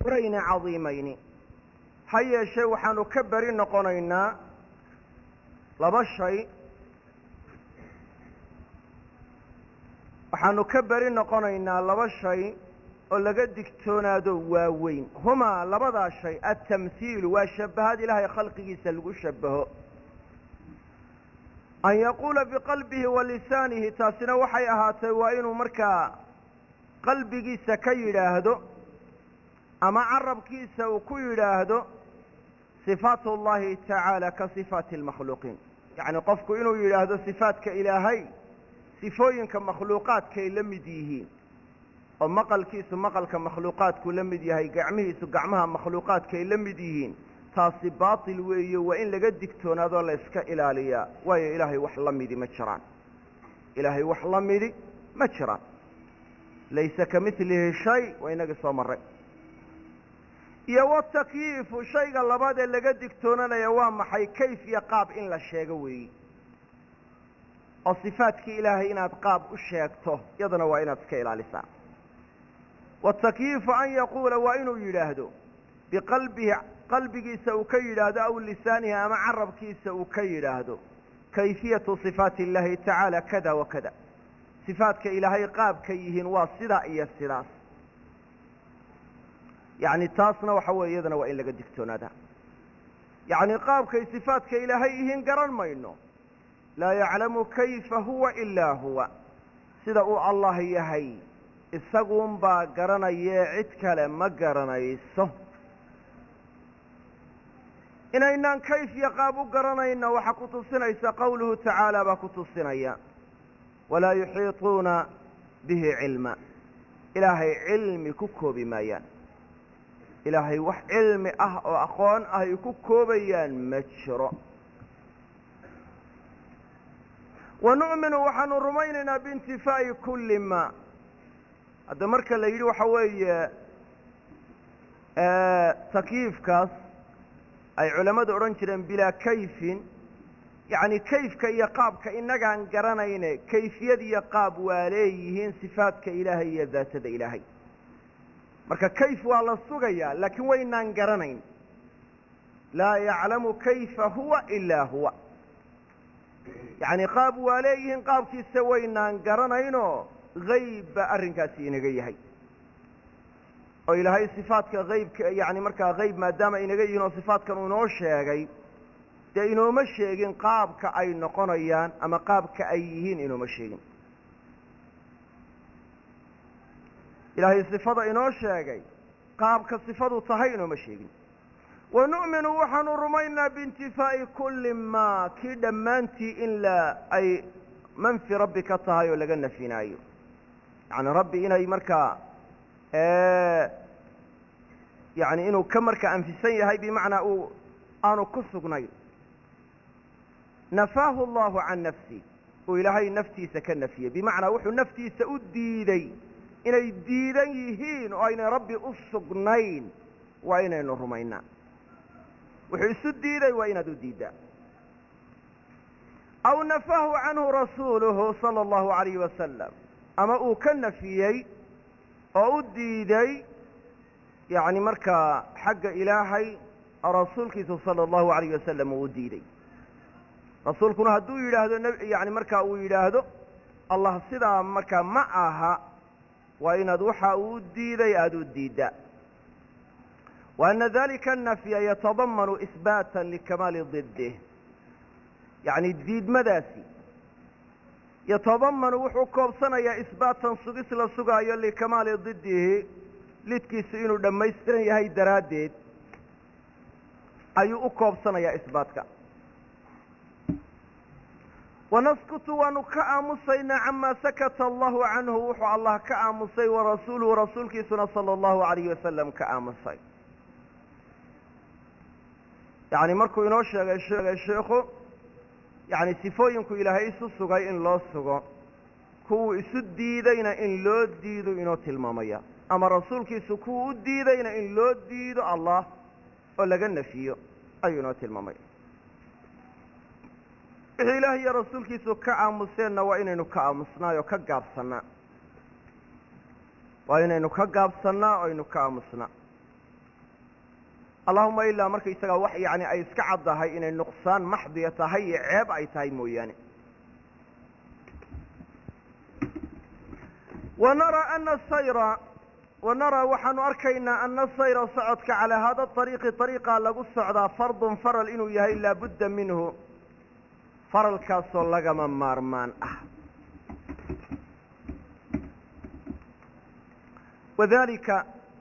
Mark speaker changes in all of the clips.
Speaker 1: rayn cadiimayn hayeeshe waxaanu ka bari noqonaynaa laba shay waxaanu ka bari noqonaynaa laba shay oo laga digtoonaado waaweyn humaa labadaa shay atamhiilu waa shabahaad ilaahay khalqigiisa lagu shabaho an yaquula biqalbihi wa lisaanihi taasina waxay ahaatay waa inuu markaa qalbigiisa ka yidhaahdo ama carabkiisa uu ku yidhaahdo sifaatu اllahi tacaala ka sifaati اlmakhluuqiin yacni qofku inuu yidhaahdo sifaadka ilaahay sifooyinka makhluuqaadkay la mid yihiin oo maqalkiisu maqalka makhluuqaadku la mid yahay gacmihiisu gacmaha makhluuqaadkay la mid yihiin taasi baatil weeye waa in laga digtoonaadoo la iska ilaaliyaa waayo ilaahay wax la midi ma jiraan ilaahay wax la midi ma jiraan laysa ka milihi shay waa inagii soo marray iyo watakyiifu shayga labaad ee laga digtoonanaya waa maxay kayf iyo qaab in la sheego weeyi oo sifaadkii ilaahay inaad qaab u sheegto iyadana waa inaad iska ilaalisaa watakyiifu an yaquula waa inuu yidhaahdo biqalbihi qalbigiisa uu ka yidhaahdo aw lisaanihi ama carabkiisa uu ka yidhaahdo kayfiyatu sifaati illaahi tacaala kada wa kada sifaadka ilaahay qaabka yihiin waa sidaa iyo sidaas yacni taasna waxa weeye iyadana waa in laga digtoonaadaa yacni qaabkay sifaadka ilaahay yihiin garan mayno laa yaclamu kayfa huwa ilaa huwa sida uu allah yahay isaguunbaa garanayee cid kale ma garanayso inaynaan kayf iyo qaab u garanayno waxaa ku tusinaysa qowluhu tacaala baa ku tusinaya walaa yuxiituuna bihi cilma ilaahay cilmi ku koobi maayaan ilaahay wax cilmi ah oo aqoon ah ay ku koobayaan ma jiro wanu'minu waxaanu rumaynaynaa biintifaa'i kulli ma hadda marka la yidhi waxa weeye takyiifkaas ay culammadu odhan jireen bilaa kayfin yacni kayfka iyo qaabka inagaan garanayne kayfiyad iyo qaab waa leeyihiin sifaadka ilaahay iyo daatada ilaahay marka kayf waa la sugayaa laakiin waynaan garanayn laa yaclamu kayfa huwa ilaa huwa yacni qaab waa leeyihiin qaabkiisa waynaan garanaynoo hayb baa arrinkaasi inaga yahay oo ilaahay sifaadka haybka yacni markaa hayb maadaama inaga yihiin oo sifaadkan uu inoo sheegay dee inooma sheegin qaabka ay noqonayaan ama qaabka ay yihiin inooma sheegin ilaahay sifada inoo sheegay qaabka sifadu tahay inooma sheegin wanu'minu waxaanu rumaynaa biintifaa'i kulli maa kii dhammaantii in ay manfi rabbi ka tahay oo laga nafinaayo yacni rabbi inay markaa yacni inuu ka markaa anfisan yahay bimacnaa aanu ku sugnayn nafaahu allahu can nafsi uu ilaahay naftiisa ka nafiyey bimacnaa wuxuu naftiisa u diiday inay diidan yihiin oo aynay rabbi u sugnayn waa inaynu rumaynaa wuxuu isu diiday waa inaad u diiddaa aw nafaahu canhu rasuuluhu sala allahu alayhi wasalam ama uu ka nafiyey oo u diiday yacni markaa xagga ilaahay rasuulkiisu sala allahu alayh wasalam uu u diiday rasuulkuna hadduu yidhaahdo yani markaa uu yidhaahdo allah sidaa markaa ma aha waa inaad waxa uu diiday aada u diiddaa wa ana dalika anafya yatadamanu isbaatan likamaali didih yacni diidmadaasi yatadamanu wuxuu koobsanayaa isbaatan sugis la sugaayo likamaali didihi lidkiisu inuu dhammaystiran yahay daraaddeed ayuu u koobsanayaa isbaatka wanaskutu waanu ka aamusaynaa camaa sakata allahu canhu wuxuu allah ka aamusay warasuuluhu rasuulkiisuna sala allahu alayhi wasalam ka aamusay yacni markuu inoo sheegay sheekhu yacni sifooyinku ilaahay isu sugay in loo sugo kuwuu isu diidayna in loo diido inoo tilmaamaya ama rasuulkiisu kuwuu u diidayna in loo diido allah oo laga nafiyo ayuu inoo tilmaamaya wixii ilaah iyo rasuulkiisu ka aamuseenna waa inaynu ka aamusnaay oo ka gaabsannaa waa inaynu ka gaabsannaa oo aynu ka aamusnaa allahuma ilaa markaysagaa wax yani ay iska caddahay inay nuqsaan maxdiya tahay iyo ceeb ay tahay mooyaane. wanaraa waxaanu arkaynaa ana sayra socodka calaa hada ariiqi ariiqaa lagu socdaa fardun faral inuu yahay laabudda minhu faralkaasoo lagama maarmaan ah. wadalika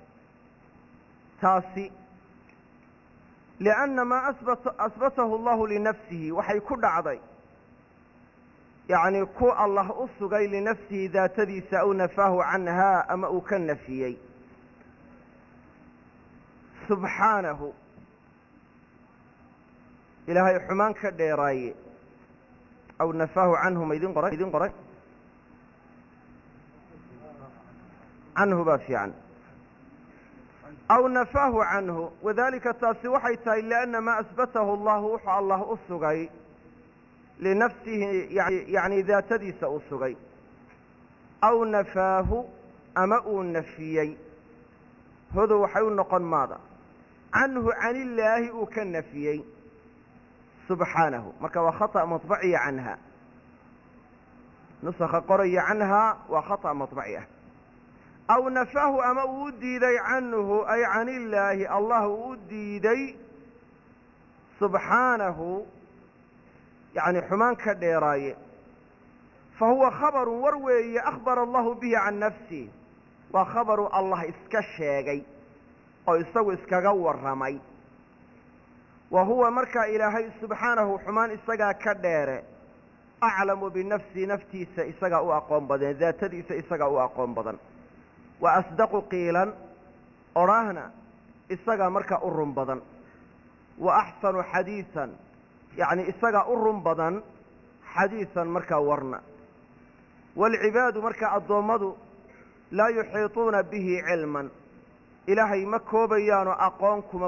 Speaker 1: taasi lianna maa asbatahu allahu linafsihi waxay ku dhacday yacni ku allah u sugay linafsihi daatadiisa aw nafaahu canhaa ama uu ka nafiyey subxaanahu ilaahay xumaan ka dheeraaye aw nafaahu canhu ma idin qoray canhu baa fiican aw nafaahu canhu. wadalika taasi waxay tahay lianna maa asbatahu allahu wuxuu allah u sugay linafsihi yani daatadiisa uu sugay aw nafaahu ama uu nafiyey hodu waxay u noqon maada canhu can illaahi uu ka nafiyey subxaanahu. marka waa khaطأ maطbaciya canha nusakha qoraya canhaa waa khaطأ maطbaci ah. aw nafaahu ama uu u diiday canhu ay can illaahi allah uu u diiday subxaanahu yani xumaan ka dheeraaye fa huwa khabaru war weeye akhbara allahu bihi can nafsih waa khabaru allah iska sheegay oo isagu iskaga warramay. wa huwa markaa ilaahay subxaanahu xumaan isagaa ka dheere aclamu binafsihi naftiisa isagaa u aqoon badan daatadiisa isagaa u aqoon badan wa asdaqu qiilan odhaahna isagaa markaa u run badan wa axsanu xadiisan yacni isagaa u run badan xadiisan markaa warna. waalcibaadu markaa addoommadu laa yuxiituuna bihi cilman ilaahay ma koobayaanoo aqoon kuma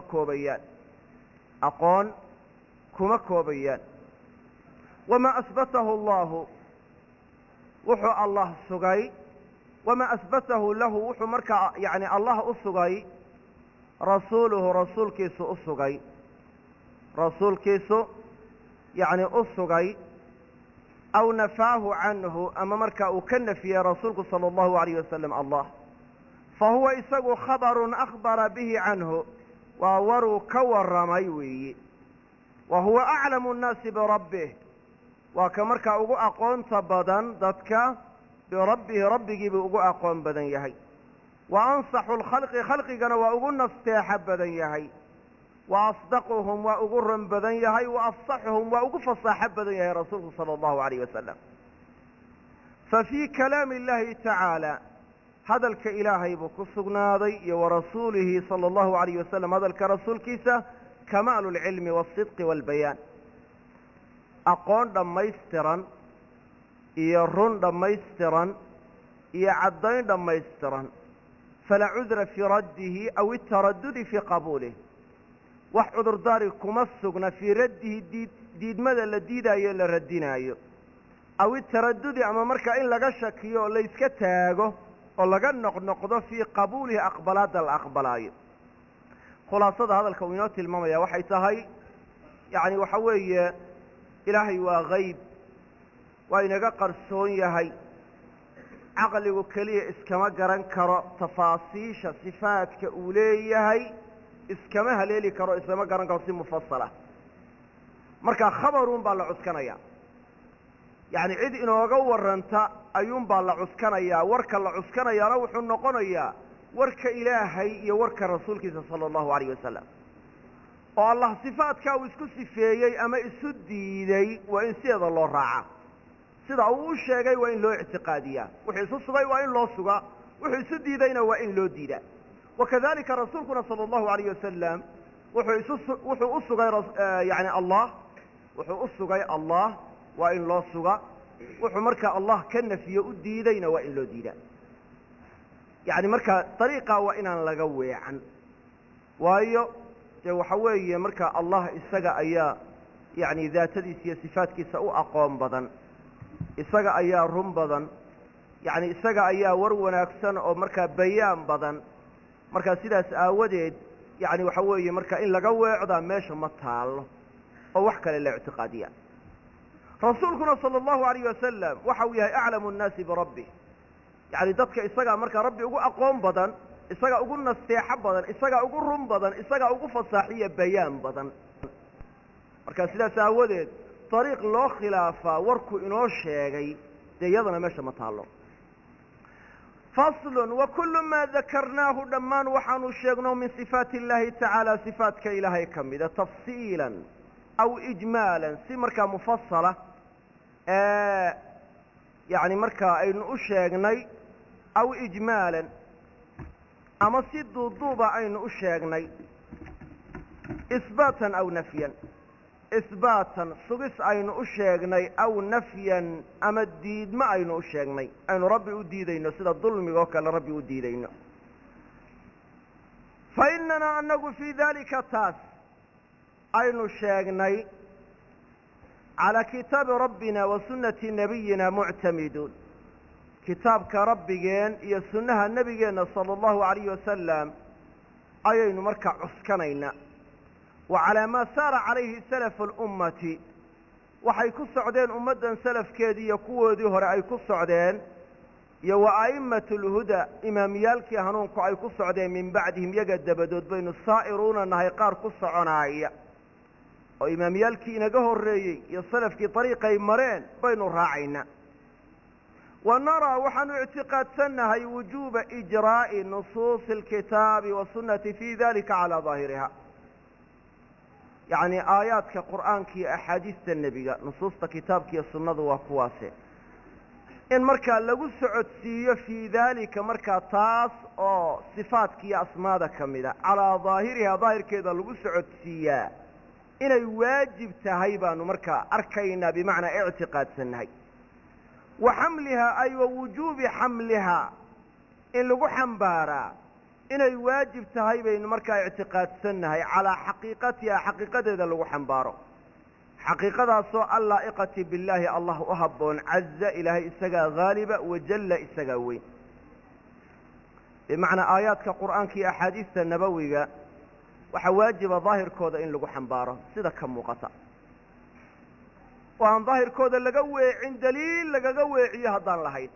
Speaker 1: koobayaan. wamaa asbatahu allahu wuxuu allah sugay wamaa asbatahu lahu wuxuu markaa yani allah u sugay rasuuluhu rasuulkiisu yani u sugay aw nafaahu canhu ama markaa uu ka nafiyey rasuulku salى اllahu alayh wasalam allah fa huwa isagu khabarun akhbara bihi canhu waa waruu ka warramay weeye. wa huwa aclamu nnaasi birabbih waa ka markaa ugu aqoonta badan dadka birabbihi rabbigiibuu ugu aqoon badan yahay. wa ansaxu lkhalqi khalqigana waa ugu nasteexa badan yahay. wa asdaquhum waa ugu run badan yahay. wa afsaxuhum waa ugu fasaaxo badan yahay rasuulku salى اllahu alayh wasalam. fa fii kalaami اllahi tacaala hadalka ilaahay buu ku sugnaaday iyo warasuulihi salى اllahu alayh wasalam hadalka rasuulkiisa kamaalu اlcilmi wاsidqi wاlbayaan aqoon dhammaystiran iyo run dhammaystiran iyo caddayn dhammaystiran. falaa cudra fii raddihi aw itaradudi fii qabuulih wax cudurdaari kuma sugna fii raddihi diidmada la diidaayo la radinaayo aw itaradudi ama markaa in laga shakiyo oo layska taago oo laga noqnoqdo fii qabuulihi aqbalaadda la aqbalaayo. khulaasada hadalka uu inoo tilmaamaya waxay tahay yani waxa weeye ilaahay waa hayb waa inaga qarsoon yahay caqligu keliya iskama garan karo tafaasiisha sifaadka uu leeyahay iskama haleeli karo iskama garan karo si mufasala. marka khabaruun baa la cuskanaya yacni cid inooga warranta ayuunbaa la cuskanayaa. warka la cuskanayaana wuxuu noqonayaa warka ilaahay iyo warka rasuulkiisa sala allahu alayh wasalam oo allah sifaadkaa uu isku sifeeyey ama isu diiday waa in sideeda loo raaca. sida uu u sheegay waa in loo ictiqaadiyaa. wuxuu isu sugay waa in loo sugaa. wuxuu isu diidayna waa in loo diidaa. wakadalika rasuulkuna salى اllahu alayh wasalam wuxuu u sugay yani allah wuxuu u sugay allah waa in loo suga. wuxuu markaa allah ka nafiyo u diidayna waa in loo diidaa. yani marka dariiqaa waa inaan laga weecan waayo dee waxa weeye marka allah isaga ayaa yani daatadiisa iyo sifaadkiisa u aqoon badan isaga ayaa run badan yani isaga ayaa war wanaagsan oo markaa bayaan badan. markaa sidaas aawadeed yani waxa weeye marka in laga weecdaa meesha ma taalo oo wax kale la ictiqaadiya rasuulkuna sala allahu alayh wasalam waxa uu yahay aclamu nnaasi birabbih yani dadka isagaa markaa rabbi ugu aqoon badan isagaa ugu nasteexo badan isagaa ugu run badan isagaa ugu fasaaxiya bayaan badan marka sidaas aawadeed dariiq loo khilaafaa warku inoo sheegay dee iyadana meesha ma taalo faslun wa kullu maa dakarnaahu dhammaan waxaanu sheegno min sifaati illaahi tacaala sifaatka ilaahay ka mida tafsiilan aw ijmaalan si markaa mufasala yani markaa aynu u sheegnay aw ijmaalan ama si duuduuba aynu u sheegnay isbaatan aw nafyan isbaatan sugis aynu u sheegnay aw nafyan ama diidmo aynu u sheegnay aynu rabbi u diidayno sida dulmiga oo kale rabbi u diidayno fa inanaa anagu fii dalika taas aynu sheegnay calaa kitaabi rabbina wa sunnati nabiyina muctamiduun kitaabka rabbigeen iyo sunnaha nebigeenna sala allahu alayhi wasalam ayaynu markaa cuskanaynaa wa calaa maa saara calayhi salafu alummati waxay ku socdeen ummaddan salafkeedii iyo kuwoodii hore ay ku socdeen iyo wa a'immatu alhuda imaamiyaalkii hanuunku ay ku socdeen min bacdihim yaga dabadood baynu saa'iruuna nahay qaar ku soconaaya oo imaamiyaalkii inaga horreeyey iyo salafkii dariiqay mareen baynu raacaynaa wa naraa waxaanu ictiqaadsannahay wujuuba ijraa'i nusuusi alkitaabi wasunnati fii dalika calaa daahiriha yacni aayaadka qur'aanka iyo axaadiista nebiga nusuusta kitaabka iyo sunnadu waa kuwaase in markaa lagu socodsiiyo fii daalika markaa taas oo sifaadka iyo asmaada ka mida calaa daahiriha daahirkeeda lagu socodsiiyaa inay waajib tahay baanu markaa arkaynaa bimacnaa ictiqaadsannahay wa xamlihaa ay wa wujuubi xamlihaa in lagu xambaaraa inay waajib tahay baynu markaa ictiqaadsannahay calaa xaqiiqatiha xaqiiqadeeda lagu xambaaro xaqiiqadaasoo allaa'iqati billaahi allah u habboon caza ilaahay isagaa haaliba wajalla isagaa weyn bimacnaa aayaadka qur'aanka iyo axaadiista nabowiga waxaa waajiba daahirkooda in lagu xambaaro sida ka muuqata oo aan daahirkooda laga weecin daliil lagaga weeciyo haddaan lahayn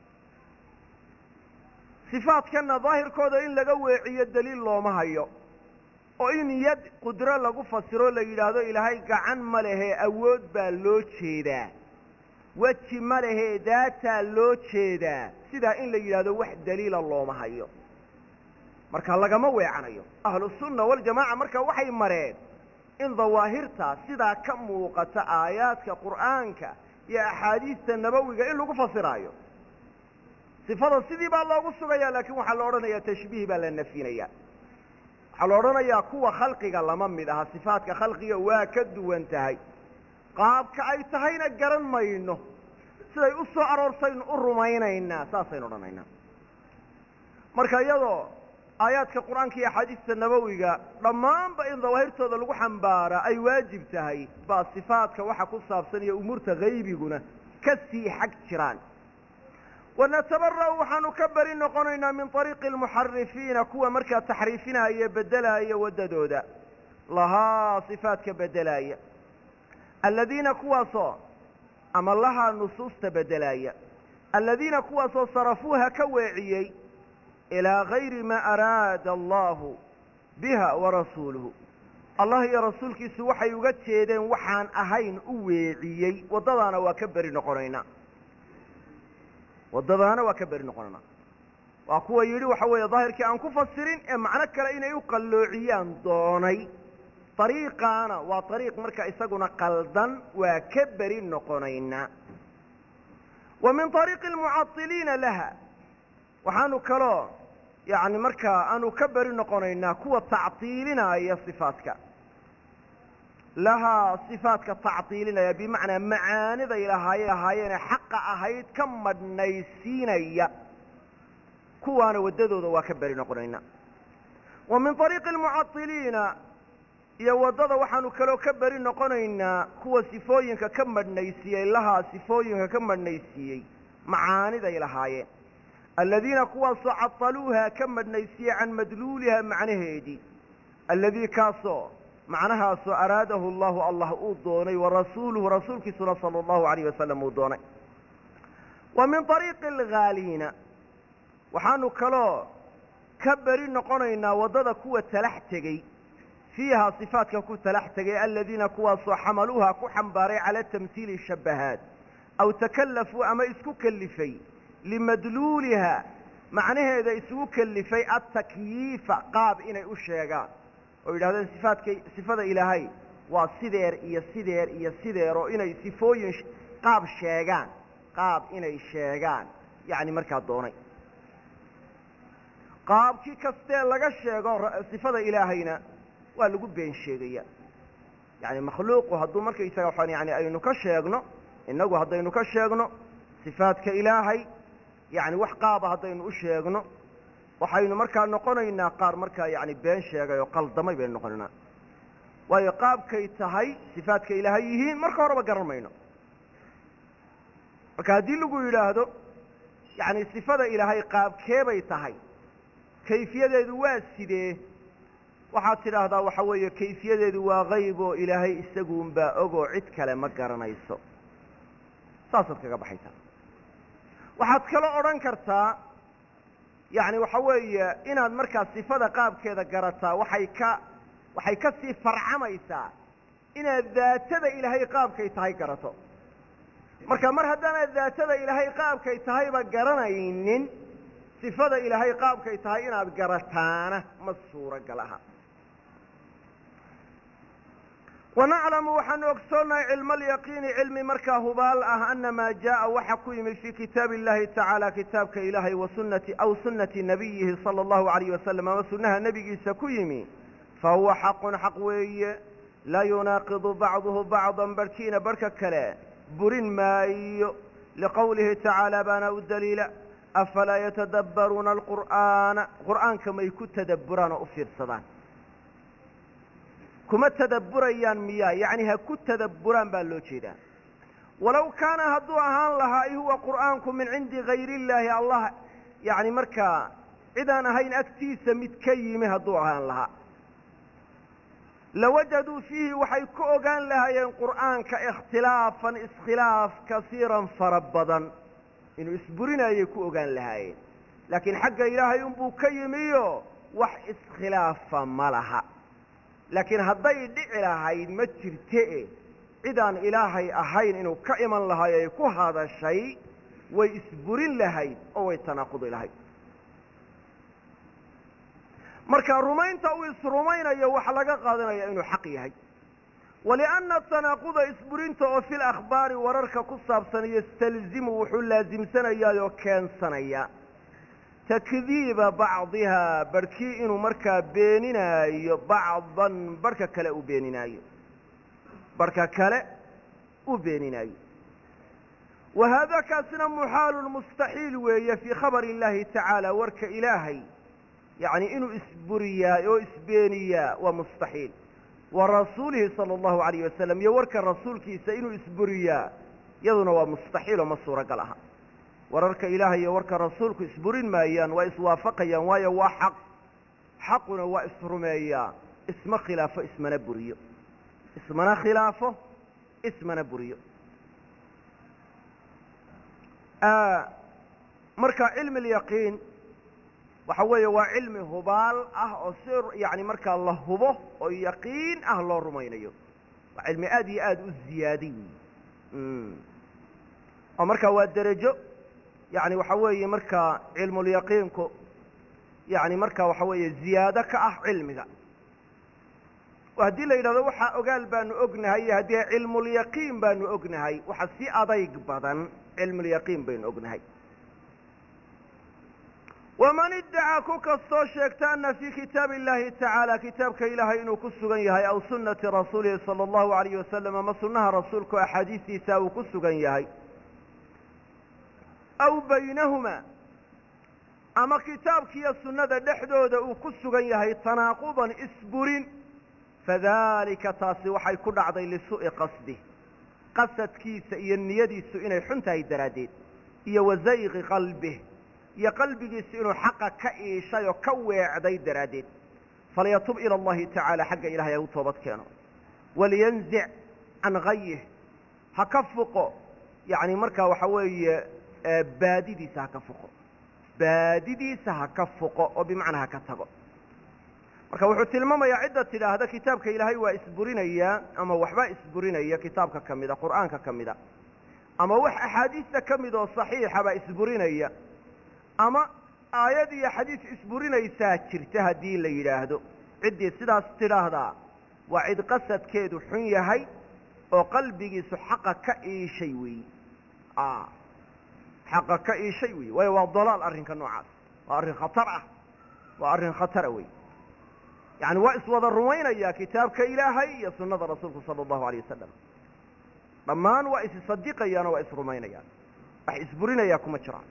Speaker 1: sifaadkanna daahirkooda in laga weeciyo daliil looma hayo oo in yad qudro lagu fasiro la yidhaahdo ilaahay gacan ma lehee awood baa loo jeedaa weji ma lehee daataa loo jeedaa sidaa in la yidhaahdo wax daliila looma hayo marka lagama weecanayo ahlusunna waljamaaca marka waxay mareen in dawaahirtaa sidaa ka muuqata aayaadka qur'aanka iyo axaadiista nabowiga in lagu fasiraayo sifada sidii baa loogu sugayaa laakiin waxaa la odhanayaa tashbiih baa la nafyinayaa waxaa la odhanayaa kuwa khalqiga lama mid aha sifaadka khalqiga waa ka duwan tahay qaabka ay tahayna garan mayno siday u soo aroorsaynu u rumaynaynaa saasaynu odhanaynaa marka iyadoo aayaadka qur'aanka iyo axaadiista nabowiga dhammaanba in dawaahirtooda lagu xambaaraa ay waajib tahay baa sifaadka waxa ku saabsan iyo umuurta haybiguna ka sii xag jiraan wanatabara'u waxaanu ka beri noqonaynaa min ariiqi almuxarifiina kuwa markaa taxriifinaya bedelaaya waddadooda lahaa sifaadka bedelaaya aladiina kuwaasoo ama lahaa nusuusta bedelaaya aladiina kuwaasoo sarafuuha ka weeciyey ilaa gayri maa araada allahu biha warasuuluhu allah iyo rasuulkiisu waxay uga jeedeen waxaan ahayn u weeciyey waddadaana waa ka beri noqonaynaa waddadaana waa ka beri noqonaynaa waa kuwa yidhi waxa weeye daahirkii aan ku fasirin ee macno kale inay u qalloociyaan doonay ariiqaana waa ariiq marka isaguna qaldan waa ka beri noqonaynaa wa min ariiqi almucadiliina laha waxaanu kaloo yani markaa aanu ka beri noqonaynaa kuwa tactiilinaya sifaadka lahaa sifaadka tactiilinaya bimacnaa macaaniday lahaayeene xaqa ahayd ka madhnaysiinaya kuwaana waddadooda waa ka beri noqonaynaa wa min ariiqi almucadiliina iyo waddada waxaanu kaloo ka beri noqonaynaa kuwa sifooyinka ka madhnaysiiyey lahaa sifooyinka ka madhnaysiiyey macaaniday lahaayeen aladiina kuwaasoo cadaluuha ka madhnaysiiyey can madluuliha macnaheedii alladii kaasoo macnahaasoo araadahu allahu allah uu doonay warasuuluhu rasuulkiisuna sala allahu alayh wasalam uu doonay wa min طariiqi alghaaliina waxaanu kaloo ka beri noqonaynaa waddada kuwa talax tegey fiihaa sifaadka ku talax tegay aladiina kuwaasoo xamaluuha ku xambaaray cala tamhiili shabahaad aw takallafuu ama isku kellifay limadluuliha macnaheeda isugu kellifay adtakyiifa qaab inay u sheegaan oo yidhahdeen sifada ilaahay waa sideer iyo sideer iyo sideer oo inay sifooyin qaab inay sheegaan yacni markaa doonay qaabkii kastee laga sheego sifada ilaahayna waa lagu been sheegaya yacni makhluuqu hadduu markaysaga waxaan yani aynu ka sheegno innagu haddaynu ka sheegno sifaadka ilaahay yacni wax qaaba haddaynu u sheegno waxaynu markaa noqonaynaa qaar markaa yacni been sheegay oo qaldamay baynu noqonaynaa waayo qaabkay tahay sifaadka ilaahay yihiin marka horeba garan mayno marka haddii lagu yidhaahdo yacni sifada ilaahay qaabkee bay tahay kayfiyadeedu waa sidee waxaad tidhaahdaa waxa weeye kayfiyadeedu waa qayb oo ilaahay isaguunbaa ogoo cid kale ma garanayso saasaad kaga baxaysaa waxaad kaloo odhan kartaa yacni waxa weeye inaad markaa sifada qaabkeeda garataa waxay ka sii farcamaysaa inaad daatada ilaahay qaabkay tahay garato marka mar haddaanaad daatada ilaahay qaabkay tahayba garanaynin sifada ilaahay qaabkay tahay inaad garataana ma suuragal aha wanaclamu waxaanu ogsoonnahay cilma alyaqiini cilmi markaa hubaal ah ana maa jaa'a waxa ku yimid fii kitaabi illahi tacaala kitaabka ilaahay wa sunnati aw sunnati nabiyihi sala allahu alayh wasalam ama sunnaha nebigiisa ku yimi fahuwa xaqun xaq weeye laa yunaaqidu bacduhu bacdan barhkiina barhka kale burin maayo liqowlihi tacaala baana u daliila afalaa yatadabbaruuna alqur'aana qur'aanka may ku tadabburaan oo u fiirsadaan kuma tadabburayaan miyaa yacni ha ku tadabburaan baa loo jeedaa walow kaana hadduu ahaan lahaa huwa qur'aanku min cindi gayri illaahi allah yacni markaa cidaan ahayn agtiisa mid ka yimi hadduu ahaan lahaa lawajaduu fiihi waxay ku ogaan lahaayeen qur'aanka ikhtilaafan iskhilaaf kasiiran fara badan inuu isburinayay ku ogaan lahaayeen laakiin xagga ilaahay unbuu ka yimiyo wax iskhilaafa ma laha laakiin hadday dhici lahayd ma jirte cidaan ilaahay ahayn inuu ka iman lahaay ay ku hadashay way isburin lahayd oo way tanaaqudi lahayd marka rumaynta uu isrumaynayo waxa laga qaadanaya inuu xaq yahay walianna tanaaquda isburinta oo fil akhbaari wararka ku saabsan yastalzimu wuxuu laasimsanayaa oo keensanaya takdiiba bacdihaa barhkii inuu markaa beeninaayo bacdan barhka kale uu beeninaayo barhka kale uu beeninaayo wa haadaa kaasina muxaalun mustaxiil weeye fii khabari illaahi tacaala warka ilaahay yacni inuu isburiyaa oo isbeeniyaa waa mustaxiil wa rasuulihi sala allahu alayh wasalam iyo warka rasuulkiisa inuu isburiyaa iyaduna waa mustaxiil oo ma suuragal aha wararka ilaahay iyo warka rasuulku isburin maayaan waa iswaafaqayaan waayo waa xaq xaquna waa isrumeeyaa isma khilaafo ismana buriyo ismana khilaafo ismana buriyo marka cilmi alyaqiin waxa weeye waa cilmi hubaal ah oo si yacni markaa la hubo oo yaqiin ah loo rumaynayo waa cilmi aad iyo aad u ziyaadiy oo markaa waa derajo yacni waxa weeye markaa cilmulyaqiinku yacni markaa waxa weeye ziyaado ka ah cilmiga oo haddii la yidhahdo waxaa ogaal baanu ognahay iyo haddii cilmulyaqiin baanu ognahay waxa si adayg badan cilmulyaqiin baynu ognahay waman iddacaa ku kastoo sheegta ana fii kitaabi illahi tacaala kitaabka ilaahay inuu ku sugan yahay aw sunnati rasuulihi sala allahu alayh wasalam ama sunnaha rasuulku axaadiistiisa uu ku sugan yahay aw baynahumaa ama kitaabkiiyo sunnada dhexdooda uu ku sugan yahay tanaaqudan isburin fadalika taasi waxay ku dhacday lisuu'i qasdih qasadkiisa iyo niyadiisu inay xun tahay daraaddeed iyo wazayqi qalbih iyo qalbigiisu inuu xaqa ka iishay oo ka weecday daraaddeed falyatub ila allahi tacaala xagga ilahay u toobad keeno waliyanzic can gayih ha ka fuqo yani markaa waxa weeye baadidiisa ha ka fuqo baadidiisa ha ka fuqo oo bimacnaa ha ka tago marka wuxuu tilmaamayaa cidda tidhaahda kitaabka ilaahay waa isburinaya ama waxbaa isburinaya kitaabka ka mida qur'aanka ka mida ama wax axaadiista ka mid oo saxiixa baa isburinaya ama aayad iyo xadiis isburinaysaa jirta haddii la yidhaahdo ciddii sidaas tidhaahdaa waa cid qasadkeedu xun yahay oo qalbigiisu xaqa ka iishay weeye xaqa ka iishay weeye waayo waa dalaal arrinka noocaas waa arrin khatar ah waa arrin khatara wey yani waa iswada rumaynayaa kitaabka ilaahay iyo sunnada rasuulku sala allahu alayh wasalam dhammaan waa issadiqayaan oo waa isrumaynayaan wax isburinayaa kuma jiraan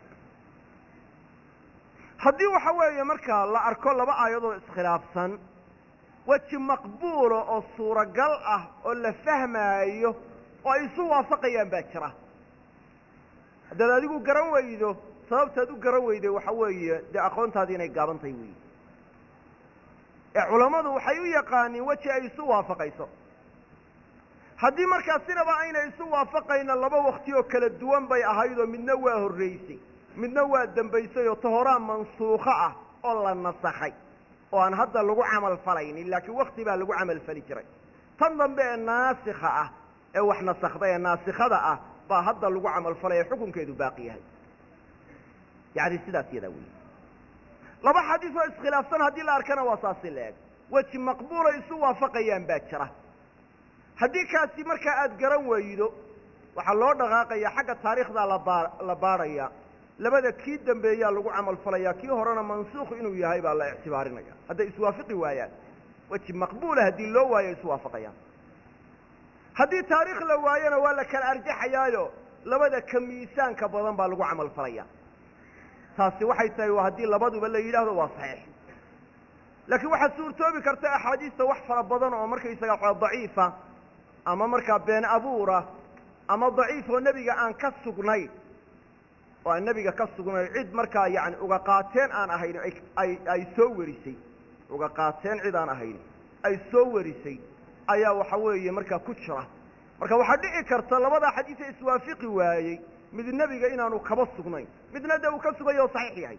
Speaker 1: haddii waxa weeye markaa la arko laba aayadoo iskhilaafsan weji maqbuula oo suuragal ah oo la fahmaayo oo ay isu waafaqayaan baa jira haddaad adigu garan weydo sababtaad u garan weyday waxa weeye dee aqoontaadii inay gaaban tahay weyi ee culammadu waxay u yaqaaniin weji ay isu waafaqayso haddii markaa sinaba aynay isu waafaqayna laba wakti oo kala duwan bay ahaydoo midna waa horraysay midna waa dambaysay oo tahoraa mansuukho ah oo la nasakhay oo aan hadda lagu camal falaynin laakiin wakti baa lagu camal fali jiray tan dambe ee naasikha ah ee wax nasakhda ee naasikhada ah baa hadda lagu camal falaya xukunkeedu baaqi yahay yacni sidaas yadaa weyi laba xadiis oo iskhilaafsan haddii la arkana waa saasi la-eg weji maqbuulay isu waafaqayaan baa jira haddii kaasi markaa aada garan weydo waxaa loo dhaqaaqayaa xagga taariikhdaa la baadhaya labada kii dambeeyaa lagu camal falayaa kii horena mansuukh inuu yahay baa la ictibaarinaya hadday iswaafaqi waayaan weji maqbuula haddii loo waayo isu waafaqayaan haddii taariikh la waayona waa la kala arjaxayaayo labada ka miisaanka badan baa lagu camal falaya taasi waxay tahay waa haddii labaduba la yidhaahdo waa saxiix laakiin waxaa suurtoobi karta axaadiista wax fara badan oo markaysaga waa daciifa ama markaa been abuura ama daciif oo nebiga aan ka sugnayn oo aan nebiga ka sugnayn cid markaa yani uga qaateen aan ahayn ay soo warisay uga qaateen cid aan ahayn ay soo warisay ayaa waxa weeye markaa ku jira marka waxaa dhici karta labada xadiisa iswaafiqi waayey mid nebiga inaanu kaba sugnayn midna dee uu ka sugayo oo saxiix yahay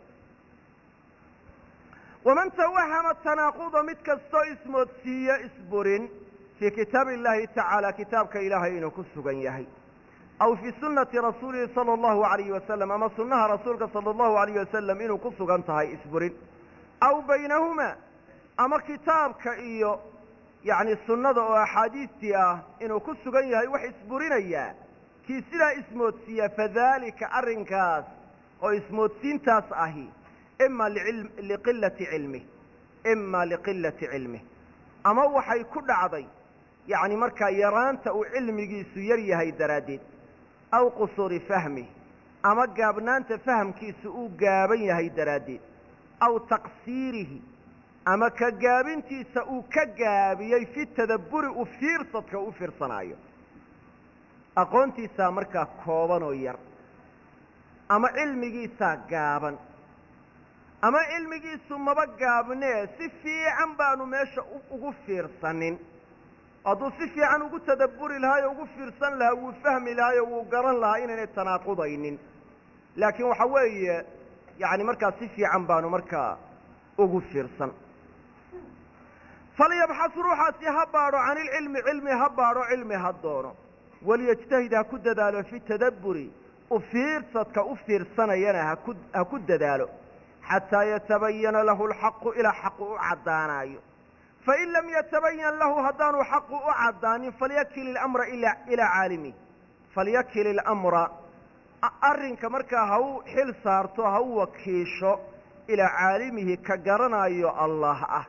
Speaker 1: waman tawahama tanaaquda mid kastoo ismoodsiiye isburin fii kitaabi illahi tacaala kitaabka ilaahay inuu ku sugan yahay aw fii sunnati rasuulihi sala allahu alayhi wasalam ama sunnaha rasuulka sala allahu alayh wasalam inuu ku sugan tahay isburin aw baynahumaa ama kitaabka iyo yacni sunnada oo axaadiistii ah inuu ku sugan yahay wax isburinayaa kii sidaa ismoodsiiya fadalika arrinkaas oo ismoodsiintaas ahi ima liqilati cilmih ima liqilati cilmih ama waxay ku dhacday yacni markaa yaraanta uu cilmigiisu yar yahay daraaddeed aw qusuuri fahmih ama gaabnaanta fahamkiisu uu gaaban yahay daraaddeed aw taqsiirihi ama ka gaabintiisa uu ka gaabiyey fi tadabburi u fiirsadka u fiirsanaayo aqoontiisaa markaa kooban oo yar ama cilmigiisaa gaaban ama cilmigiisu maba gaabnee si fiican baanu meesha ugu fiirsanin hadduu si fiican ugu tadabburi lahaa oo ugu fiirsan lahaa wuu fahmi lahaa oo wuu garan lahaa inaynay tanaaqudaynin laakiin waxa weeye yacni markaa si fiican baanu markaa ugu fiirsan falyabxas ruuxaasi ha baadho can ilcilmi cilmi ha baadho cilmi ha doono waliyajtahid ha ku dadaalo fi tadabburi u fiirsadka u fiirsanayana ha ku dadaalo xataa yatabayana lahu alxaqu ilaa xaqu u caddaanaayo fain lam yatabayan lahu haddaanu xaqu u caddaanin falyakil ilamra ilaa caalimi falyakil ilamra arrinka markaa ha u xil saarto ha u wakiisho ilaa caalimihi ka garanaayo allah ah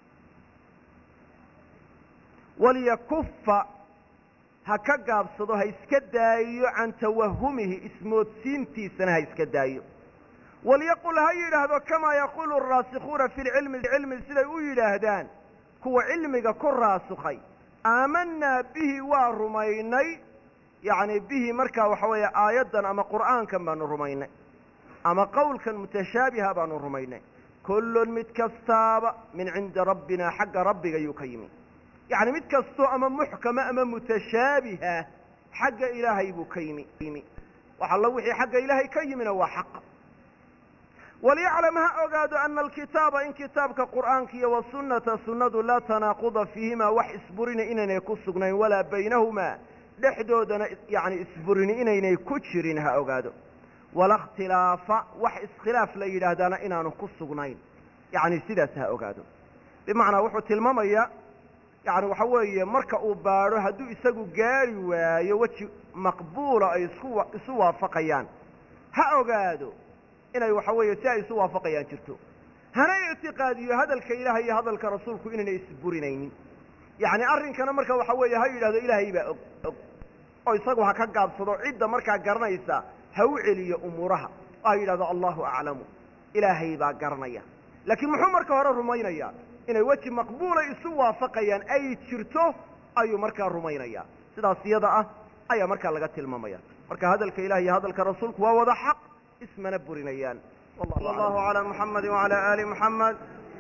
Speaker 1: walyakufa ha ka gaabsado ha iska daayo can tawahumihi ismoodsiintiisana ha iska daayo walyaqul ha yidhaahdo kamaa yaquulu araasikuuna fi lcilmi siday u yidhaahdaan kuwa cilmiga ku raasukhay aamanaa bihi waa rumaynay yacni bihi markaa waxa weeye aayaddan ama qur'aankan baanu rumaynay ama qowlkan mutashaabiha baanu rumaynay kullun mid kastaaba min cindi rabbina xagga rabbiga yuu ka yimi yacni mid kastoo ama muxkama ama mutashaabiha xagga ilaahay buu ka yimi wax alla wixii xagga ilaahay ka yimina waa xaqa waliyaclam ha ogaado ana alkitaaba in kitaabka qur'aanka iyo wasunnata sunnadu laa tanaaquda fiihimaa wax isburina inaynay ku sugnayn walaa baynahumaa dhexdoodana yacni isburini inaynay ku jirin ha ogaado wala ikhtilaafa wax iskhilaaf la yidhaahdaana inaanu ku sugnayn yacni sidaas ha ogaado bimacnaa wuxuu tilmaamayaa yacni waxa weeye marka uu baadho hadduu isagu gaari waayo weji maqbuula ay isu waafaqayaan ha ogaado inay waxa weeye si ay isu waafaqayaan jirto hana ictiqaadiyo hadalka ilaahay iyo hadalka rasuulku inaynay isburinaynin yacni arrinkana marka waxa weeye ha yidhahdo ilaahay baa og oo isagu ha ka gaabsado cidda markaa garanaysa ha u celiyo umuuraha oo ha yidhahdo allahu aclamu ilaahay baa garanaya laakiin muxuu marka hore rumaynayaa inay weji maqbuulay isu waafaqayaan ay jirto ayuu markaa rumaynayaa sidaas iyada ah ayaa markaa laga tilmaamaya marka hadalka ilahi iyo hadalka rasuulku waa wada xaq ismana burinayaan sala allahu calaa muxamadi wacalaa aali muxamed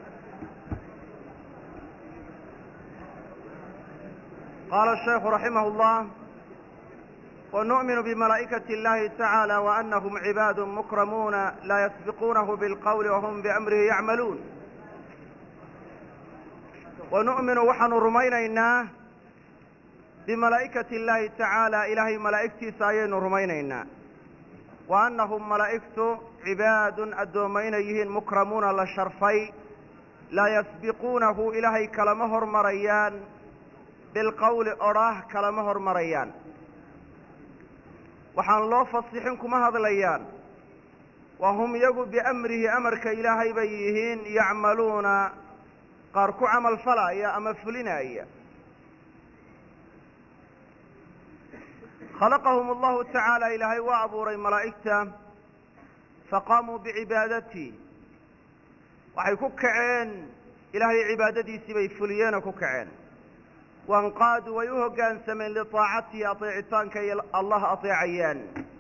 Speaker 1: qaala shaykhu raximah llah ونؤمن بملائكة الله تعالى وأنهم عباد مكرمون لا يسبقونه بالقول وهم بأمره يعملون ونؤمن وحن رمينينا بملائكة الله تعالى إلهي ملائكتي سايين رمينينا وأنهم ملائكة عباد الدومينيهن مكرمون للشرفي لا يسبقونه إلهي كلمهر مريان بالقول أراه كلمهر مريان waxaan loo fasixin kuma hadlayaan wa hum yagu biamrihi amarka ilaahay bay yihiin yacmaluuna qaar ku camal falaya ama fulinaya khalaqahum allahu tacaala ilaahay waa abuuray malaa'igta faqaamuu bicibaadati waxay ku kaceen ilaahay cibaadadiisii bay fuliyeenoo ku kaceen وانقادوا ويهجان سمين لطاعته أطيعتان كي الله أطيعيان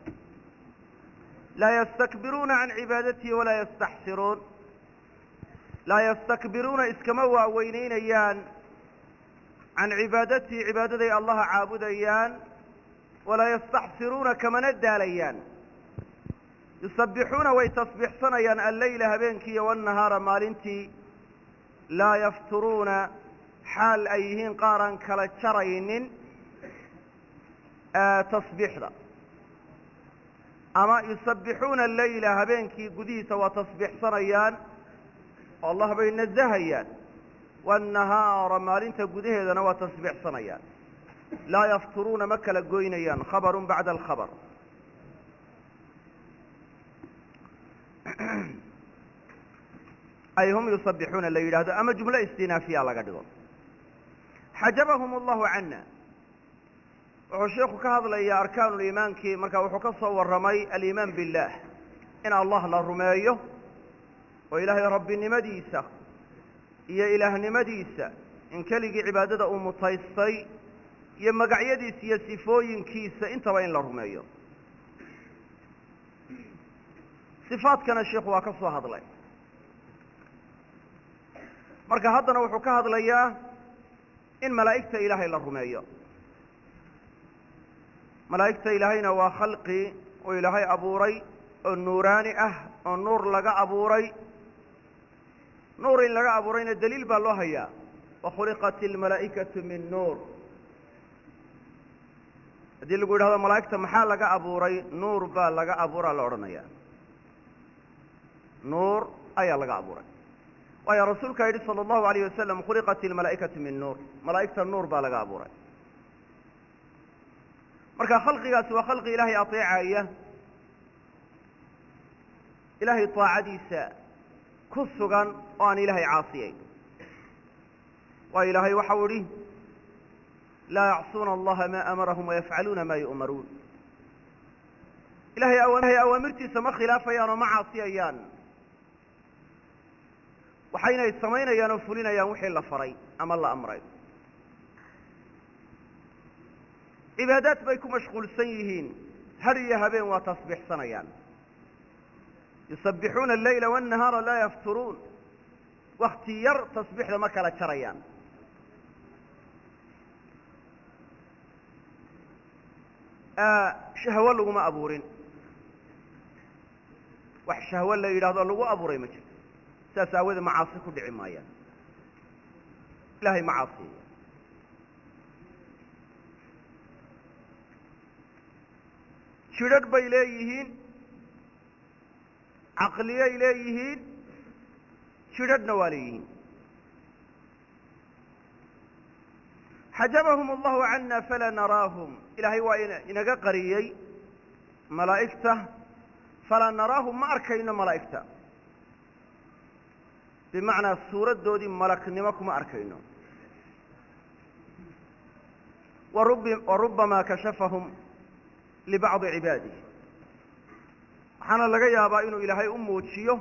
Speaker 1: لا يستكبرون عن عبادته ولا يستحسرون لا يستكبرون إسكموا وينين أيان عن عبادته عبادتي الله عابد أيان ولا يستحسرون كما ندى ليان يسبحون ويتصبح صنيا الليل هبينك والنهار مالنتي لا يفترون xaal ay yihiin qaaraan kala jaraynin tasbiixda ama yusabbixuuna aleyla habeenkii gudihiisa waa tasbiixsanayaan oo allah bay nasahayaan waannahaara maalinta gudaheedana waa tasbiixsanayaan laa yafturuuna ma kala goynayaan khabarun bacda alkhabar ay hum yusabbixuuna la yidhahdo ama jumlo istinaafiya laga dhigo xajabahum allahu cana wuxuu sheikhu ka hadlayaa arkaanuliimaankii markaa wuxuu ka soo warramay aliimaan billaah in allah la rumeeyo oo ilaahay rabbinimadiisa iyo ilaahnimadiisa in keligii cibaadada uu mutaystay iyo magacyadiisa iyo sifooyinkiisa intaba in la rumeeyo sifaadkana sheikhu waa ka soo hadlay marka haddana wuxuu ka hadlayaa in malaa'igta ilaahay la rumeeyo malaa'igta ilaahayna waa khalqi oo ilaahay abuuray oo nuuraani ah oo nuur laga abuuray nuur in laga abuurayna daliil baa loo hayaa wakhuliqat almalaa'ikatu min nuur haddii lagu yidhahdo malaa'igta maxaa laga abuuray nuur baa laga abuuraa la odhanayaa nuur ayaa laga abuuray waayo rasuulkaa yidhi salى اllahu alayh wasalam khuliqat almalaa'ikatu min nuur malaa'igta nuur baa laga abuuray marka khalqigaasi waa khalqi ilaahay ateecaya ilaahay taacadiisa ku sugan oo aan ilaahay caasiyayn waayo ilaahay waxau idhi laa yacsuuna allaha maa amarahum wayafcaluuna maa yu'maruun ilahay awaamirtiisa ma khilaafayaan oo ma caasiyayaan waxaynay samaynayaan oo fulinayaan wixii la faray ama la amray cibaadaad bay ku mashquulsan yihiin har iyo habeen waa tasbiixsanayaan yusabbixuuna aleyla waannahaara laa yafturuun wakti yar tasbiixda ma kala jarayaan. shahwo laguma abuurin, wax shahwo la yidhaahdo lagu abuuray ma jirto, saas aawoodee macaasi ku dhici maayaan. ilahay ma caasiya. jidhadh bay leeyihiin, caqliyay leeyihiin, jidhadhna waa leeyihiin. xajabahum allahu cana falaa naraahum, ilaahay waa inaga qariyey malaa'igta, falaa naraahum ma arkayno malaa'igta, bimacnaa suuraddoodii malaknimo kuma arkayno. warubbamaa kashafahum libacdi cibaadih, waxaana laga yaabaa inuu ilaahay u muujiyo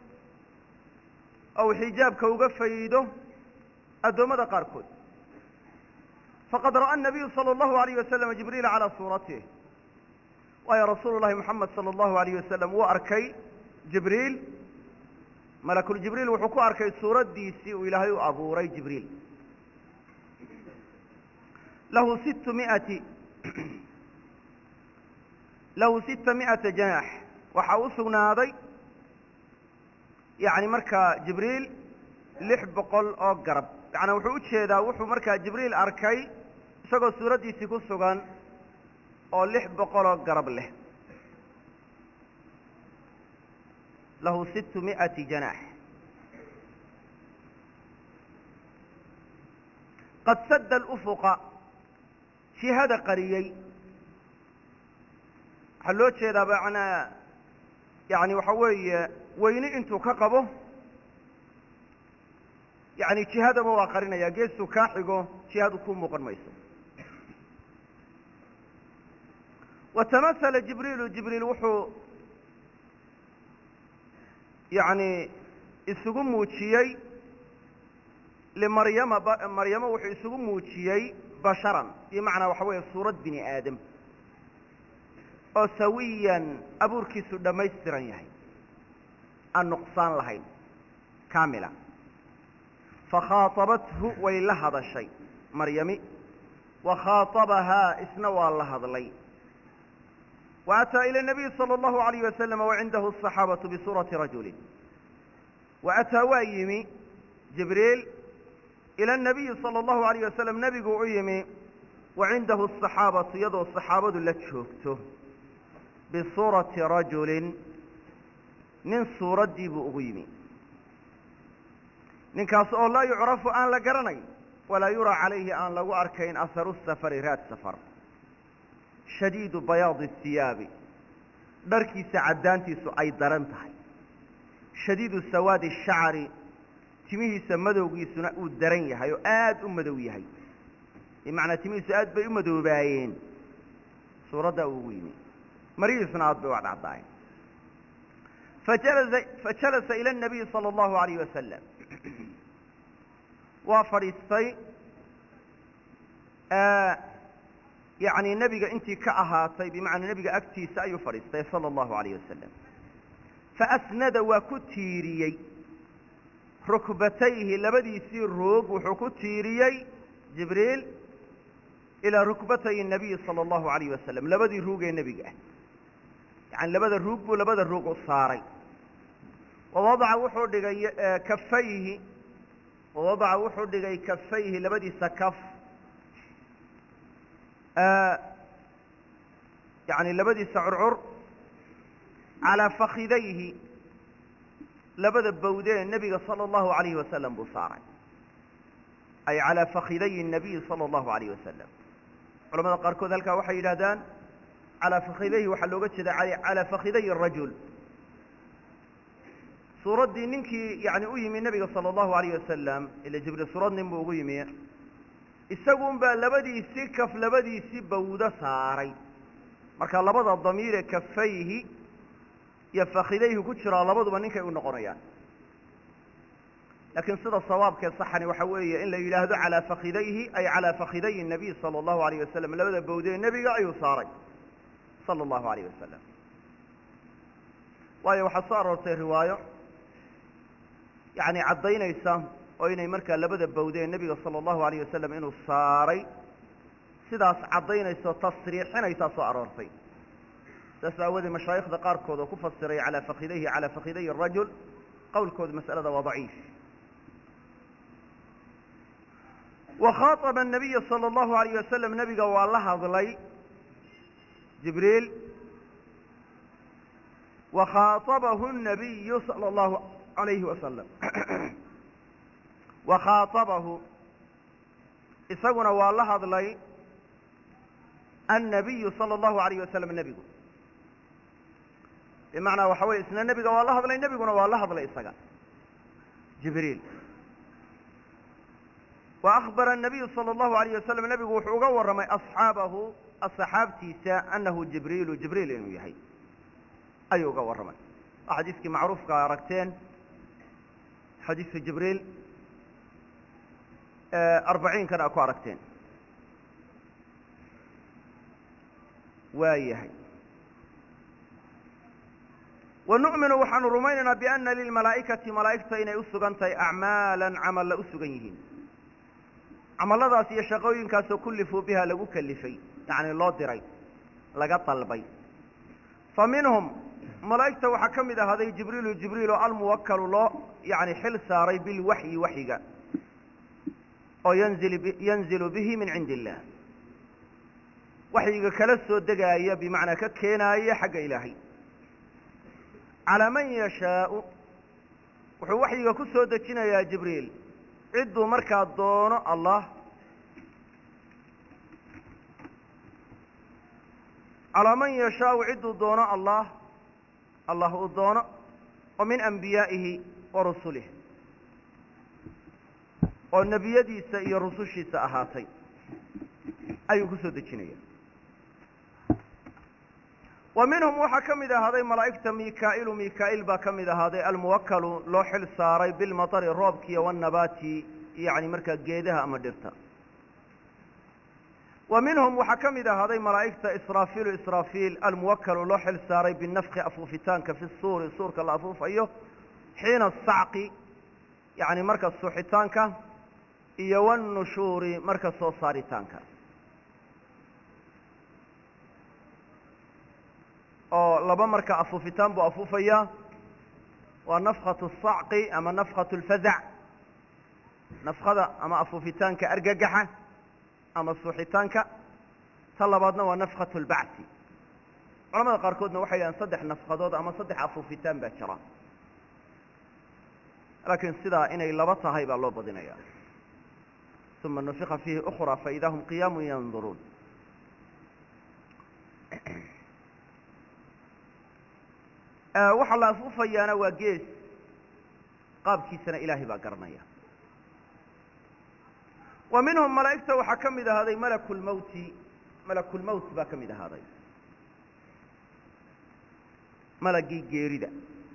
Speaker 1: ou xijaabka uga faydo addoommada qaarkood. faqad ra'aa الnabiyu salى اllahu عalayh wasalam jibriila calىa suuratih, waayo rasuulu llahi moxamed salى اllahu عalayh wasalam wuu arkay jibriil, malakuljibriil wuxuu ku arkay suuraddiisii uu ilaahay u abuuray jibriil. lahu sita mi'ata janaax, waxaa u sugnaaday yani markaa jibriil 600 oo garab. macnaa wuxuu u jeedaa wuxuu markaa jibriil arkay isagoo suuraddiisii ku sugan oo 600 oo garab leh. lahu 600 janaax. qad sadda alufuqa, jihada qariyey, waxaa loo jeedaa macnaa yani waxa weeye weyni intuu ka qabo, yani jihadaba waa qarinaya, geestuu kaa xigo jihadu ku muuqan mayso. watamasala jibriilu, jibriil wuxuu yani isugu muujiyey limaryama, maryamo wuxuu isugu muujiyey basharan, bimacnaa waxa weeye suurad bini aadam oo sawiyan abuurkiisu dhammaystiran yahay, aan nuqsaan lahayn, kaamila. fakhaatabathu way la hadashay maryami, wa khaatabahaa isna waa la hadlay. wa ataa ila nabiyi salى اllahu عalayh wasalam wacindahu الصaxaabatu bisuurati rajulin. wa ataa waa yimi jibriil ila nabiyi salى اllahu عalayh wasalam, nebiguu u yimi, wacindahu الصaxaabatu iyadoo saxaabadu la joogto, bisuurati rajulin, nin suuraddii buu ugu yimi. ninkaas oo laa yucrafu aan la garanayn, walaa yuraa calayhi aan lagu arkayn aharu safari, raad safar. shadiidu bayaadi الhiyaabi, dharkiisa caddaantiisu ay daran tahay. shadiidu sawaadi الshacri, timihiisa madowgiisuna uu daran yahay oo aad u madow yahay, bimacnaa timihiisu aad bay u madoobaayeen. suuraddaa uu ugu yimi, marihiisuna aad bay u cadcaddaayeen. fajalasa ila الnabiyi salى اllahu عalayh wasalam, waa fadhiistay yani nebiga intii ka ahaatay, bimacnaa nebiga agtiisa ayuu fadhiistay salى اllahu عalayh wasalam. faasnada waa ku tiiriyey rukbatayhi, labadiisii roog wuxuu ku tiiriyey jibriil ilaa rukbatay الnabiyi salى اllahu عalayh wasalam, labadii ruug ee nebiga ah, yani labada ruug buu labada ruug u saaray. wawadaca wuxuu dhigay kafayhi, wawadaca wuxuu dhigay kafayhi, labadiisa kaf, yani labadiisa curcur, calaa fakidayhi, labada bawdee nebiga salى اllahu عalayhi wasalam buu saaray, ay calaa fakidayi الnabiyi salى اllahu عalayh wasalam. culamada qaarkood halkaa waxay yidhahdaan calaa fakidayhi waxaa looga jeeda calaa fakidayi الrajul. suuraddii ninkii yani u yimi nebiga salى اllahu عalayh wasalam, ila jibriil suurad nin buu ugu yimi, isagun baa labadiisii kaf, labadiisii bawdo saaray. marka labada damiire kafayhi iyo fakidayhi ku jiraa labaduba ninkay u noqonayaan. laakiin sida sawaabkee saxani waxa weeye in la yidhaahdo calaa fakidayhi, ay calaa fakidayi الnabiy salى اllahu عalayh wasalam, labada bawdee nebiga ayuu saaray salى اllahu عalayh wasalam. waayo waxaa soo aroortay riwaayo يعني caddaynaysa oo inay markaa labada bawdeen nebiga sala allahu alayh wasalam inuu saaray sidaas caddaynayso tasriixinaysaa soo aroortay saas aawadee mashaayikhda qaarkood oo ku fasiray calaa fakiday arajul qowlkooda mas'alada waa daciif وخاطب النبي صلى الله عليه وسلم نبيga waa la hadlay جiبريل وخاطبه النبي صلى الله عليه وسلم وخاطبه isaguna waa la hadlay النبي صلى الله عليه وسلم نبigu بمعنaa waxa wey isna نبiga waa la hadlay نبiguna waa la hadlay isaga جiبريل وأخبر النبي صلى الله عليه وسلم نبgu wuxuu uga waramay أصحاaبahu أصxaabtiisa أنahu جiبريل inuu yahay ayuu uga waramay xadiiskii macruufka aragteen xadiiska جiبريل 40 kana ku aragteen waa yahay ونؤمن waxaanu rumaynaynaa بأنa للمalaaئكaةi malaa'igta inay u sugan tahay أعmaaلا camala u sugan yihiin camaladaas iyo shaqooyinkaasoo kullifuu biha lagu kelifay yacni loo diray laga dalbay fa minhum malaa'igta waxaa ka mid ahaaday jibriil oo almuwakkalu loo yacni xil saaray bilwaxyi waxyiga oo yanzilu bihi min cindi illaah waxyiga kala soo degaaya bimacnaa ka keenaaya xagga ilaahay calaa man yashaau wuxuu waxyiga ku soo dejinayaa jibriil cidduu markaa doono allah calaa man yashaau cidduu doono allah uu doono oo min anbiyaa'ihi wa rusulih oo nebiyadiisa iyo rusushiisa ahaatay ayuu ku soo dejinaya wa minhum waxaa ka mid ahaaday malaa'igta mikaa'iil baa ka mid ahaaday almuwakkalu loo xil saaray bilmatari roobkiiyo wannabaati yacni markaa geedaha ama dhirta wa minhum waxaa ka mid ahaaday malaa'igta israafiil almuwakkalu loo xil saaray binafki afuufitaanka fi suuri suurka la afuufayo xiina asacqi yacni marka suuxitaanka iyo wannushuuri marka soo saaritaanka oo laba marka afuufitaan buu afuufayaa waa nafkatu الsacqi ama nafkatu اlfazac nafkada ama afuufitaanka argagaxa ama suuxitaanka ta labaadna waa nafkatu اlbacsi culamada qaarkoodna waxay yidhahaan 3 nafkadood ama 3 afuufitaan baa jira laakiin sidaa inay laba tahay baa loo badinaya uma nufika fiihi أخرى faإida hm qiyaamu yanduruun waxa la afuufayaana waa gees qaabkiisana ilaahay baa garanaya wa minhum malaa'igta waxaa ka mid ahaaday malakulmowt baa ka mid ahaaday malagii geerida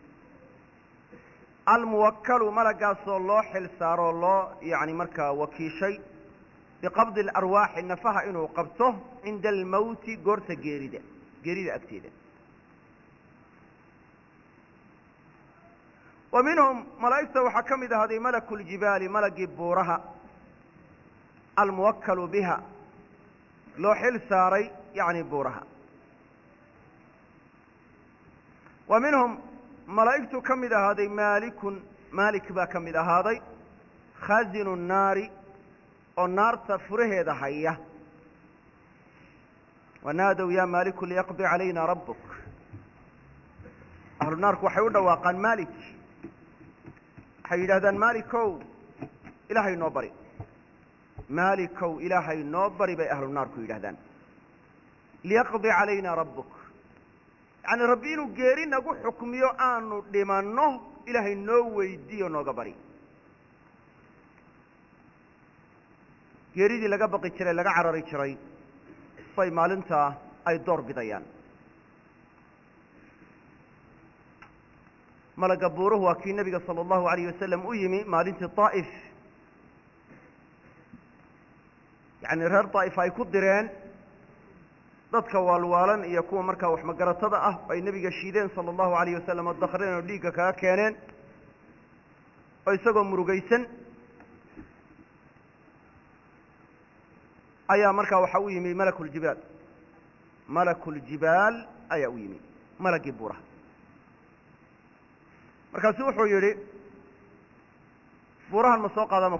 Speaker 1: almuwakkalu malagaasoo loo xil saaroo loo yacni markaa wakiishay biqabdi اlarwaaxi nafaha inuu qabto cinda almowti goorta geerida agteeda wa minhum malaa'igta waxaa ka mid ahaaday malaku ljibaali malagii buuraha almuwakkalu biha loo xil saaray yacni buuraha wa minhum malaa'igtu ka mid ahaaday maalik baa ka mid ahaaday khaazinu nnaari oo naarta furaheeda haya wanaadow yaa maaliku liyaqdi calayna rabbuk ahlu naarku waxay u dhawaaqaan maalik waxay yidhahdaan maalikow ilaahay noo bari maalikow ilaahay noo bari bay ahlu naarku yidhahdaan liyaqdi calayna rabbuk yacni rabbi inuu geeri nagu xukmiyo aanu dhimanno ilaahay noo weydiiyo nooga bari geeridii laga baqi jiray laga carari jiray bay maalintaa ay door bidayaan malaga buuruhu waa kii nebiga sala allahu alayh wasalam u yimi maalintii daa'if yacni reer daa'if ay ku direen dadka waalwaalan iyo kuwa markaa wax magaratada ah ay nebiga shiideen sala allahu alayh wasalam oo dakhreen oo dhiigga kaga keeneen oo isagoo murugaysan ayaa markaa waxa u yimi malakuljibaal ayaa u yimi malagii buuraha markaasuu wuxuu yidhi buurahan ma soo qaadaa ma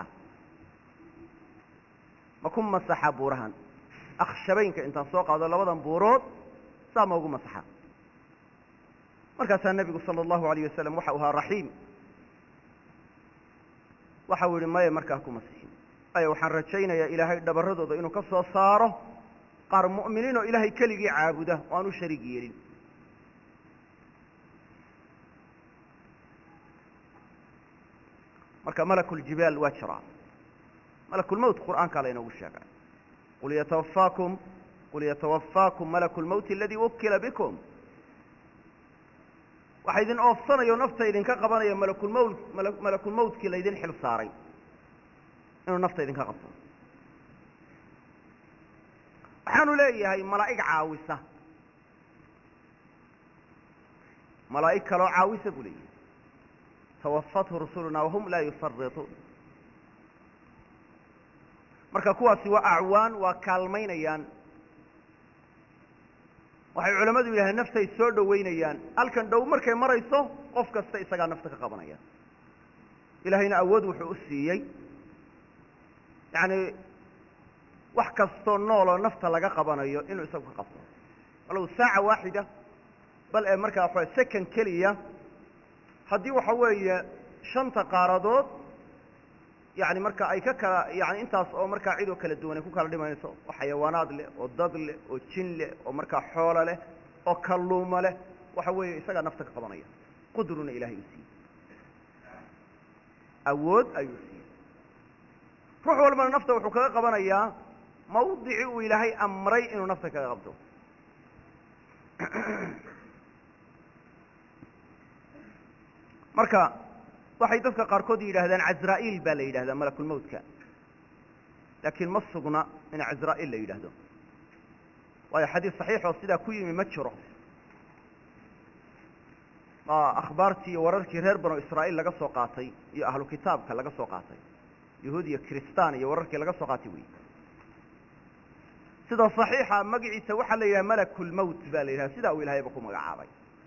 Speaker 1: ku masaxaa buurahan akhshabaynka intaan soo qaado labadan buurood saa ma ugu masaxaa markaasaa nebigu sala allahu alayh wasalam waxa u ahaa raxiim waxa uu yidhi maya markaa ku masixin waxaan rajaynayaa ilaahay dhabarradooda inuu ka soo saaro qaar mu'miniin oo ilaahay keligii caabuda oo aan u shariig yeelin marka malakuljibaal waa jiraa malakulmowt qur'aankaa laynoogu sheegay qul yatawafaakum malaku lmowti aladii wukila bikum waxaa idin oofsanaya o nafta idinka qabanaya malakulmowtkii laydin xil saaray inuu nafta idinka qabto waxaanu leeyahay malaa'ig caawisa malaa'ig kaloo caawisa buu leeyahay tawafathu rusuluna wahum laa yufarituun marka kuwaasi waa acwaan waa kaalmaynayaan waxay culammadu yidhahdeen naftay soo dhowaynayaan halkan dhow markay marayso qof kasta isagaa nafta ka qabanaya ilaahayna awood wuxuu u siiyey yacni wax kastoo nooloo nafta laga qabanayo inuu isagu ka qabto walow saaca waaxida bal ee markaa waxa second keliya haddii waxa weeye 5 qaaradood yani marka ay ka kala yani intaas oo markaa cid oo kala duwan ay ku kala dhimanayso oo xayawaanaad leh oo dad leh oo jin leh oo markaa xoolo leh oo kalluuma leh waxa weeye isagaa nafta ka qabanaya qudruna ilaahay u siiyey awood ayuu siiyey ruux walbana nafta wuxuu kaga qabanayaa mawdicii uu ilaahay amray inuu nafta kaga qabto marka waxay dadka qaarkood yidhaahdaan cazraa'iil baa la yidhahdaa malakulmowtka laakiin ma sugna in cazraa'iil la yidhaahdo waayo xadiis saxiix oo sidaa ku yimi ma jiro akhbaartii iyo wararkii reer banu israa'iil laga soo qaatay iyo ahlu kitaabka laga soo qaatay yahuud iyo kiristaan iyo wararkii laga soo qaatay wey sida صaxiixa magaciisa waxaa la yidhaha malakulmowt baa la yidhaha sidaa uu ilahayba ku magacaabay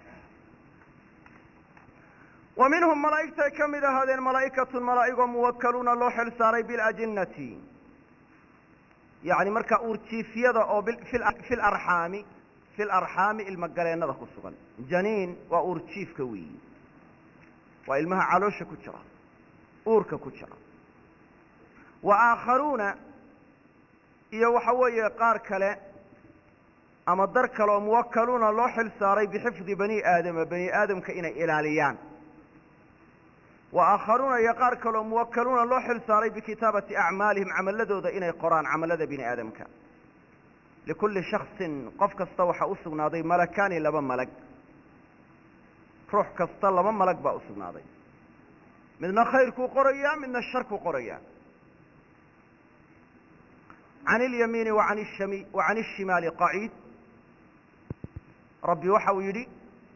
Speaker 1: wa minhum malaa'igtay ka mid ahaadeen malaa'ikatun malaa'igoo muwakkaluuna loo xil saaray biاlajinati yani marka uurjiifyada oo fi larxaami ilmagaleennada ku sugan janiin waa uurjiifka weeyi waa ilmaha caloosha ku jira uurka ku jira wa aakharuuna iyo waxa weeye qaar kale ama dar kale oo muwakkaluuna loo xil saaray bixifdi bani aadamka inay ilaaliyaan wa aakharuuna iyo qaar kale oo muwakkaluuna loo xil saaray bikitaabati acmaalihim camaladooda inay qoraan camalada bini aadamka likulli shaksin qof kasta waxaa u sugnaaday malakaani 2 malag ruux kasta 2 malag baa u sugnaaday midna khayrkuu qorayaa midna sharkuu qorayaa can اlyamiini wacan الshimaali qaciid rabbi waxa uu yidhi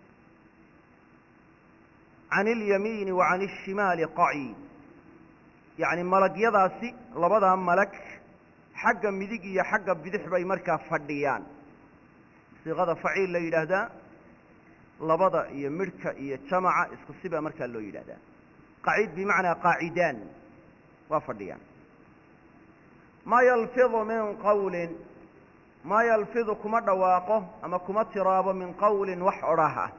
Speaker 1: can اlyamiini wacan الshimaali qaciid yani malagyadaasi 2daa malag xagga midig iyo xagga bidix bay markaa fadhiyaan siiqada faciil la yidhaahdaa labada iyo midhka iyo jamaca isku sibaa markaa loo yidhahdaa qaciid bimacnaa qaacidaan waa fadhiyaan maa yalfidu min qawlin maa yalfidu kuma dhawaaqo ama kuma tiraabo min qawlin wax odhah ah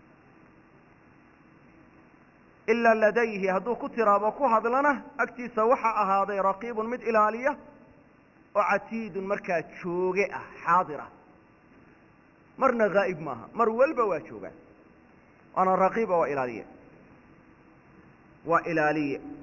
Speaker 1: ilaa ladayhi hadduu ku tiraabo ku hadlana agtiisa waxaa ahaaday raqiibun mid ilaaliya oo catiidun markaa jooge ah xaadir ah marna haa'ib maaha mar walba waa joogaan waana raqiiba waa ilaaliye